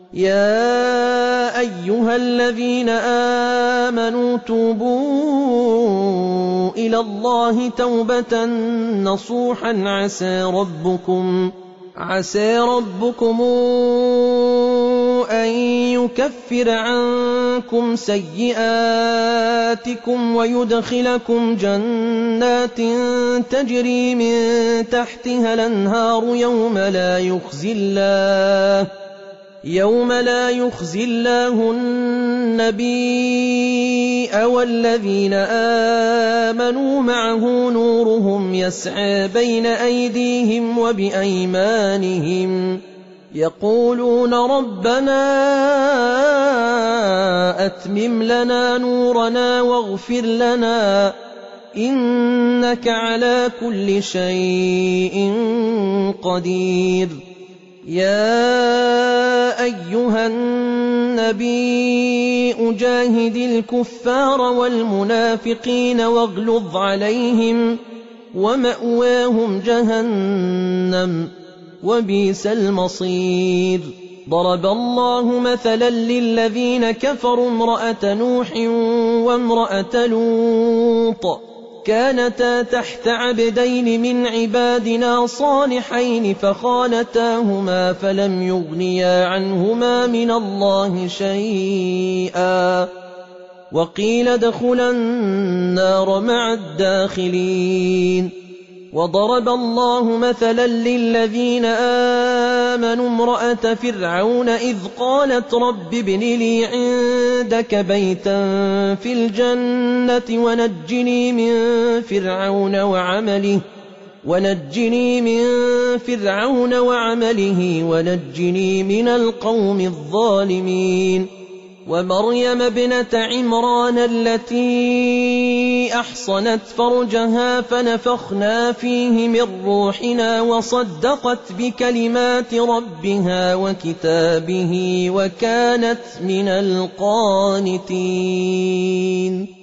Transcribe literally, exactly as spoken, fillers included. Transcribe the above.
يَا أَيُّهَا الَّذِينَ آمَنُوا تُوبُوا إِلَى اللَّهِ تَوْبَةً نَّصُوحًا عَسَىٰ رَبُّكُمْ عَسَىٰ رَبُّكُمْ أَن يُكَفِّرَ عَنكُمْ سَيِّئَاتِكُمْ وَيُدْخِلَكُمْ جَنَّاتٍ تَجْرِي مِن تَحْتِهَا الْأَنْهَارُ يَوْمَ لَا يُخْزِي اللَّهُ يَوْمَ لا يخزي الله النبي والذين آمنوا معه نورهم يسعى بين أيديهم وبأيمانهم يقولون ربنا أتمم لنا نورنا واغفر لنا إنك على كل شيء قدير. يَا أَيُّهَا النَّبِيُّ جَاهِدِ الْكُفَّارَ وَالْمُنَافِقِينَ وَاغْلُظْ عَلَيْهِمْ وَمَأْوَاهُمْ جَهَنَّمُ وَبِئْسَ الْمَصِيرُ. ضَرَبَ اللَّهُ مَثَلًا لِّلَّذِينَ كَفَرُوا امْرَأَتَ نُوحٍ وَامْرَأَتَ لُوطٍ كانتا تحت عبدين من عبادنا صالحين فخانتاهما فلم يغنيا عنهما من الله شيئا وقيل ادخلا النار مع الداخلين. وضرب الله مثلا للذين آمنوا امرأة فرعون إذ قالت رب ابن لي عندك بيتا في الجنة ونجني من فرعون وعمله ونجني من فرعون وعمله ونجني من القوم الظالمين. ومريم ابنة عمران التي أحصنت فرجها فنفخنا فيه من روحنا وصدقت بكلمات ربها وكتابه وكانت من القانتين.